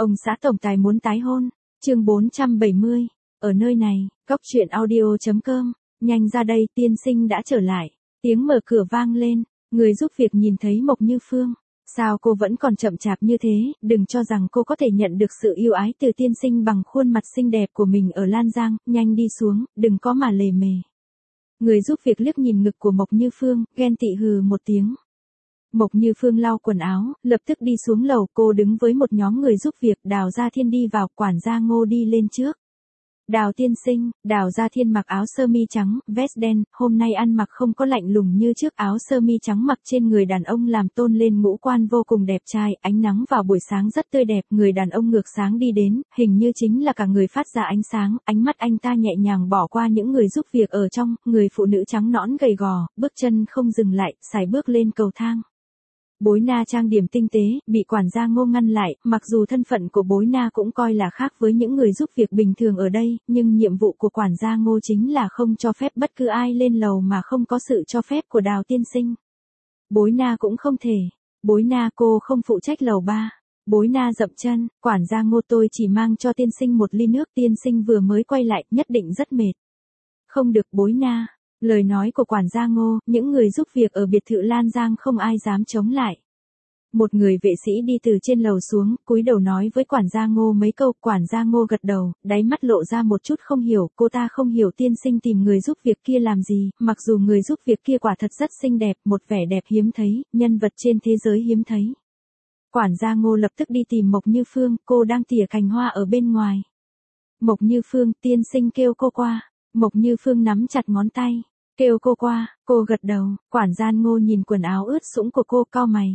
Ông xã tổng tài muốn tái hôn. Chương 470. Ở nơi này, cóc truyện audio.com. Nhanh ra đây, tiên sinh đã trở lại. Tiếng mở cửa vang lên, người giúp việc nhìn thấy Mộc Như Phương. Sao cô vẫn còn chậm chạp như thế, đừng cho rằng cô có thể nhận được sự yêu ái từ tiên sinh bằng khuôn mặt xinh đẹp của mình ở Lan Giang, nhanh đi xuống, đừng có mà lề mề. Người giúp việc liếc nhìn ngực của Mộc Như Phương, ghen tị hừ một tiếng. Mộc Như Phương lau quần áo, lập tức đi xuống lầu, cô đứng với một nhóm người giúp việc, Đào Gia Thiên đi vào, quản gia Ngô đi lên trước. Đào tiên sinh, Đào Gia Thiên mặc áo sơ mi trắng, vest đen, hôm nay ăn mặc không có lạnh lùng như trước, áo sơ mi trắng mặc trên người đàn ông làm tôn lên ngũ quan vô cùng đẹp trai, ánh nắng vào buổi sáng rất tươi đẹp, người đàn ông ngược sáng đi đến, hình như chính là cả người phát ra ánh sáng, ánh mắt anh ta nhẹ nhàng bỏ qua những người giúp việc ở trong, người phụ nữ trắng nõn gầy gò, bước chân không dừng lại, sải bước lên cầu thang. Bối Na trang điểm tinh tế, bị quản gia Ngô ngăn lại, mặc dù thân phận của Bối Na cũng coi là khác với những người giúp việc bình thường ở đây, nhưng nhiệm vụ của quản gia Ngô chính là không cho phép bất cứ ai lên lầu mà không có sự cho phép của Đào tiên sinh. Bối Na cũng không thể. Bối Na cô không phụ trách lầu 3. Bối Na dậm chân, quản gia Ngô tôi chỉ mang cho tiên sinh một ly nước, tiên sinh vừa mới quay lại, nhất định rất mệt. Không được Bối Na. Lời nói của quản gia Ngô, những người giúp việc ở biệt thự Lan Giang không ai dám chống lại. Một người vệ sĩ đi từ trên lầu xuống, cúi đầu nói với quản gia Ngô mấy câu, quản gia Ngô gật đầu, đáy mắt lộ ra một chút không hiểu, cô ta không hiểu tiên sinh tìm người giúp việc kia làm gì, mặc dù người giúp việc kia quả thật rất xinh đẹp, một vẻ đẹp hiếm thấy, nhân vật trên thế giới hiếm thấy. Quản gia Ngô lập tức đi tìm Mộc Như Phương, cô đang tỉa cành hoa ở bên ngoài. Mộc Như Phương, tiên sinh kêu cô qua. Mộc Như Phương nắm chặt ngón tay. Kêu cô qua, cô gật đầu, quản gia Ngô nhìn quần áo ướt sũng của cô, cau mày.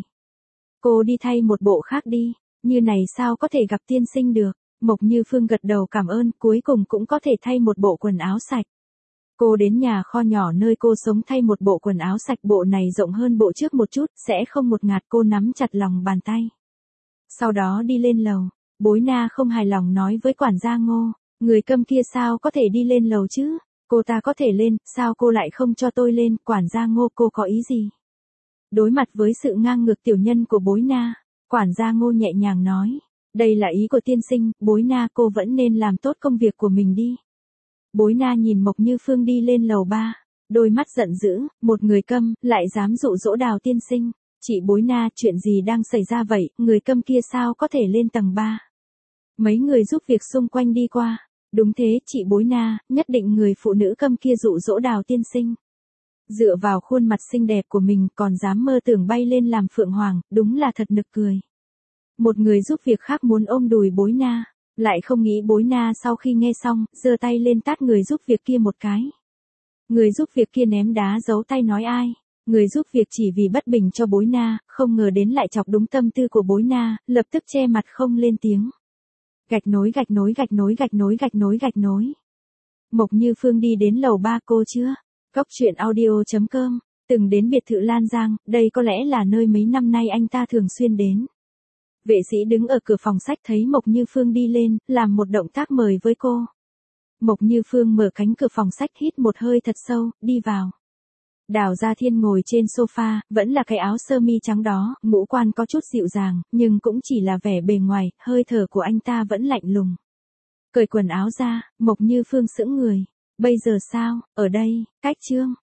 Cô đi thay một bộ khác đi, như này sao có thể gặp tiên sinh được. Mộc Như Phương gật đầu cảm ơn, cuối cùng cũng có thể thay một bộ quần áo sạch. Cô đến nhà kho nhỏ nơi cô sống thay một bộ quần áo sạch, bộ này rộng hơn bộ trước một chút, sẽ không một ngạt, cô nắm chặt lòng bàn tay. Sau đó đi lên lầu, Bối Na không hài lòng nói với quản gia Ngô, người câm kia sao có thể đi lên lầu chứ? Cô ta có thể lên, sao cô lại không cho tôi lên, quản gia Ngô cô có ý gì? Đối mặt với sự ngang ngược tiểu nhân của Bối Na, quản gia Ngô nhẹ nhàng nói, đây là ý của tiên sinh, Bối Na cô vẫn nên làm tốt công việc của mình đi. Bối Na nhìn Mộc Như Phương đi lên lầu 3, đôi mắt giận dữ, một người câm, lại dám dụ dỗ Đào tiên sinh. Chị Bối Na, chuyện gì đang xảy ra vậy, người câm kia sao có thể lên tầng 3? Mấy người giúp việc xung quanh đi qua. Đúng thế, chị Bối Na, nhất định người phụ nữ câm kia dụ dỗ Đào tiên sinh. Dựa vào khuôn mặt xinh đẹp của mình còn dám mơ tưởng bay lên làm phượng hoàng, đúng là thật nực cười. Một người giúp việc khác muốn ôm đùi Bối Na, lại không nghĩ Bối Na sau khi nghe xong, giơ tay lên tát người giúp việc kia một cái. Người giúp việc kia ném đá giấu tay nói ai. Người giúp việc chỉ vì bất bình cho Bối Na, không ngờ đến lại chọc đúng tâm tư của Bối Na, lập tức che mặt không lên tiếng. Gạch nối gạch nối gạch nối gạch nối gạch nối gạch nối. Mộc Như Phương đi đến lầu 3 cô chưa? Cóc truyện audio.com. Từng đến biệt thự Lan Giang, đây có lẽ là nơi mấy năm nay anh ta thường xuyên đến. Vệ sĩ đứng ở cửa phòng sách thấy Mộc Như Phương đi lên, làm một động tác mời với cô. Mộc Như Phương mở cánh cửa phòng sách, hít một hơi thật sâu, đi vào. Đào Gia Thiên ngồi trên sofa, vẫn là cái áo sơ mi trắng đó, ngũ quan có chút dịu dàng, nhưng cũng chỉ là vẻ bề ngoài, hơi thở của anh ta vẫn lạnh lùng. Cởi quần áo ra, Mộc Như Phương sững người. Bây giờ sao, ở đây, cách Trương.